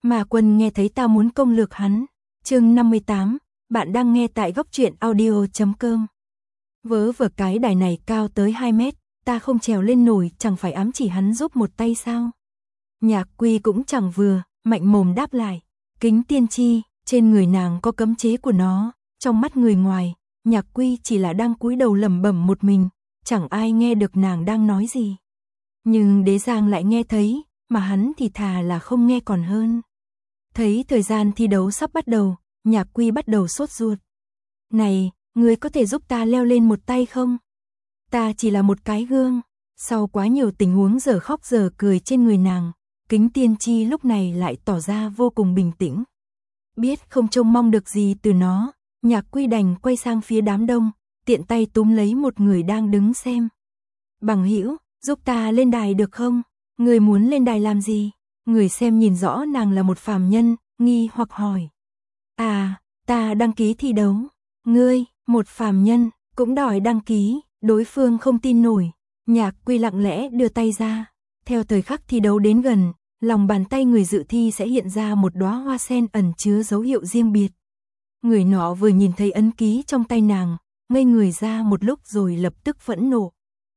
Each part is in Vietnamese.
Mà Quân nghe thấy tao muốn công lược hắn. Chương 58, bạn đang nghe tại góc truyện audio.com. Vớ vẩn cái đài này cao tới 2 mét, ta không trèo lên nổi, chẳng phải ám chỉ hắn giúp một tay sao? Nhạc Quy cũng chẳng vừa, mạnh mồm đáp lại. Kính tiên tri, trên người nàng có cấm chế của nó, trong mắt người ngoài, Nhạc Quy chỉ là đang cúi đầu lẩm bẩm một mình, chẳng ai nghe được nàng đang nói gì. Nhưng Đế Giang lại nghe thấy, mà hắn thì thà là không nghe còn hơn. Thấy thời gian thi đấu sắp bắt đầu, Nhạc Quy bắt đầu sốt ruột. Này, ngươi có thể giúp ta leo lên một tay không? Ta chỉ là một cái gương. Sau quá nhiều tình huống giờ khóc giờ cười trên người nàng, Kính tiên tri lúc này lại tỏ ra vô cùng bình tĩnh. Biết không trông mong được gì từ nó, Nhạc Quy đành quay sang phía đám đông, tiện tay túm lấy một người đang đứng xem. Bằng hữu, giúp ta lên đài được không? Người muốn lên đài làm gì? Người xem nhìn rõ nàng là một phàm nhân, nghi hoặc hỏi. À, ta đăng ký thi đấu. Ngươi, một phàm nhân, cũng đòi đăng ký, đối phương không tin nổi. Nhạc Quy lặng lẽ đưa tay ra. Theo thời khắc thi đấu đến gần, lòng bàn tay người dự thi sẽ hiện ra một đóa hoa sen ẩn chứa dấu hiệu riêng biệt. Người nọ vừa nhìn thấy ấn ký trong tay nàng, ngây người ra một lúc rồi lập tức phẫn nộ.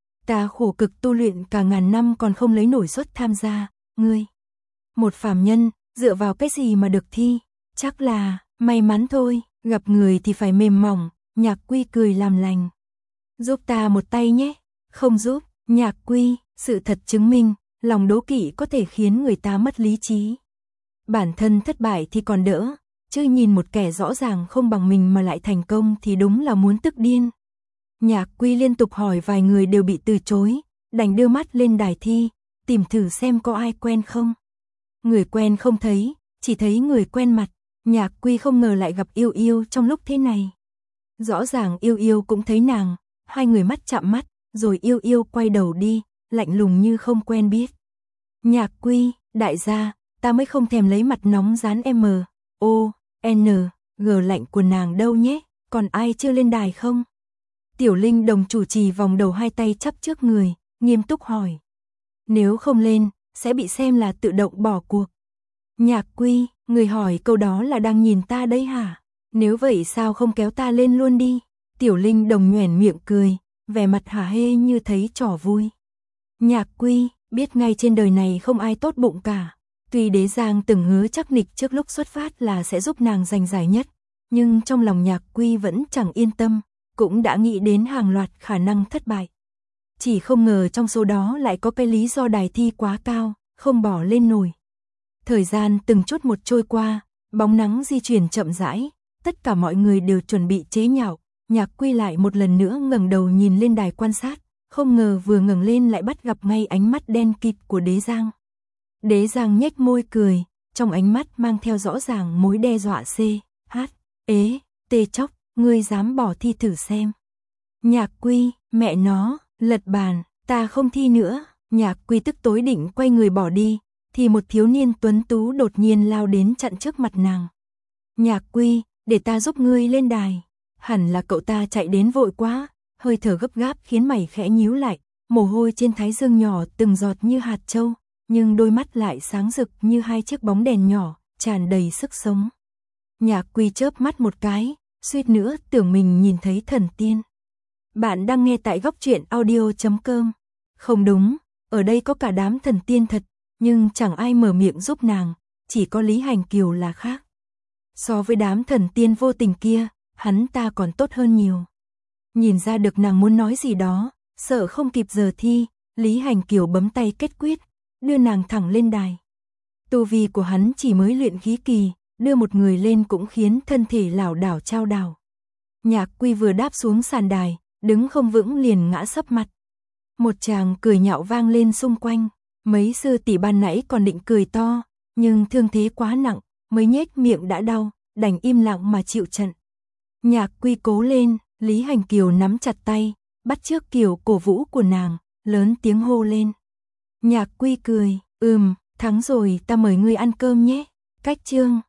Ta khổ cực tu luyện cả ngàn năm còn không lấy nổi suất tham gia, ngươi. Một phàm nhân, dựa vào cái gì mà được thi? Chắc là, may mắn thôi, gặp người thì phải mềm mỏng, Nhạc Quy cười làm lành. Giúp ta một tay nhé, không giúp, Nhạc Quy, sự thật chứng minh, lòng đố kỵ có thể khiến người ta mất lý trí. Bản thân thất bại thì còn đỡ, chứ nhìn một kẻ rõ ràng không bằng mình mà lại thành công thì đúng là muốn tức điên. Nhạc Quy liên tục hỏi vài người đều bị từ chối, đành đưa mắt lên đài thi, tìm thử xem có ai quen không. Người quen không thấy, chỉ thấy người quen mặt, Nhạc Quy không ngờ lại gặp Yêu Yêu trong lúc thế này. Rõ ràng Yêu Yêu cũng thấy nàng, hai người mắt chạm mắt, rồi Yêu Yêu quay đầu đi, lạnh lùng như không quen biết. Nhạc Quy, đại gia, ta mới không thèm lấy mặt nóng dán M.O.N.G lạnh của nàng đâu nhé, còn ai chưa lên đài không? Tiểu Linh Đồng chủ trì vòng đầu hai tay chắp trước người, nghiêm túc hỏi. Nếu không lên, sẽ bị xem là tự động bỏ cuộc. Nhạc Quy, người hỏi câu đó là đang nhìn ta đấy hả? Nếu vậy sao không kéo ta lên luôn đi? Tiểu Linh Đồng nhoẻn miệng cười, vẻ mặt hả hê như thấy trò vui. Nhạc Quy, biết ngay trên đời này không ai tốt bụng cả. Tuy Đế Giang từng hứa chắc nịch trước lúc xuất phát là sẽ giúp nàng giành giải nhất, nhưng trong lòng Nhạc Quy vẫn chẳng yên tâm, cũng đã nghĩ đến hàng loạt khả năng thất bại. Chỉ không ngờ trong số đó lại có cái lý do đài thi quá cao, không bỏ lên nổi. Thời gian từng chút một trôi qua, bóng nắng di chuyển chậm rãi, tất cả mọi người đều chuẩn bị chế nhạo. Nhạc Quy lại một lần nữa ngẩng đầu nhìn lên đài quan sát, không ngờ vừa ngẩng lên lại bắt gặp ngay ánh mắt đen kịt của Đế Giang. Đế Giang nhếch môi cười, trong ánh mắt mang theo rõ ràng mối đe dọa chóc, ngươi dám bỏ thi thử xem. Nhạc Quy, mẹ nó, lật bàn, ta không thi nữa. Nhạc Quy tức tối định quay người bỏ đi, thì một thiếu niên tuấn tú đột nhiên lao đến chặn trước mặt nàng. Nhạc Quy, để ta giúp ngươi lên đài. Hẳn là cậu ta chạy đến vội quá, hơi thở gấp gáp khiến mày khẽ nhíu lại, mồ hôi trên thái dương nhỏ từng giọt như hạt châu, nhưng đôi mắt lại sáng rực như hai chiếc bóng đèn nhỏ, tràn đầy sức sống. Nhạc Quy chớp mắt một cái, suýt nữa tưởng mình nhìn thấy thần tiên. Bạn đang nghe tại góc truyện audio.com. Không đúng, ở đây có cả đám thần tiên thật, nhưng chẳng ai mở miệng giúp nàng, chỉ có Lý Hành Kiều là khác. So với đám thần tiên vô tình kia, hắn ta còn tốt hơn nhiều. Nhìn ra được nàng muốn nói gì đó, sợ không kịp giờ thi, Lý Hành Kiều bấm tay kết quyết, đưa nàng thẳng lên đài. Tu vi của hắn chỉ mới luyện khí kỳ, đưa một người lên cũng khiến thân thể lảo đảo chao đảo. Nhạc Quy vừa đáp xuống sàn đài, đứng không vững liền ngã sấp mặt. Một tràng cười nhạo vang lên xung quanh, mấy sư tỷ ban nãy còn định cười to, nhưng thương thế quá nặng, mới nhếch miệng đã đau, đành im lặng mà chịu trận. Nhạc Quy cố lên, Lý Hành Kiều nắm chặt tay, bắt chước kiểu cổ vũ của nàng, lớn tiếng hô lên. Nhạc Quy cười, thắng rồi, ta mời ngươi ăn cơm nhé. Cách chương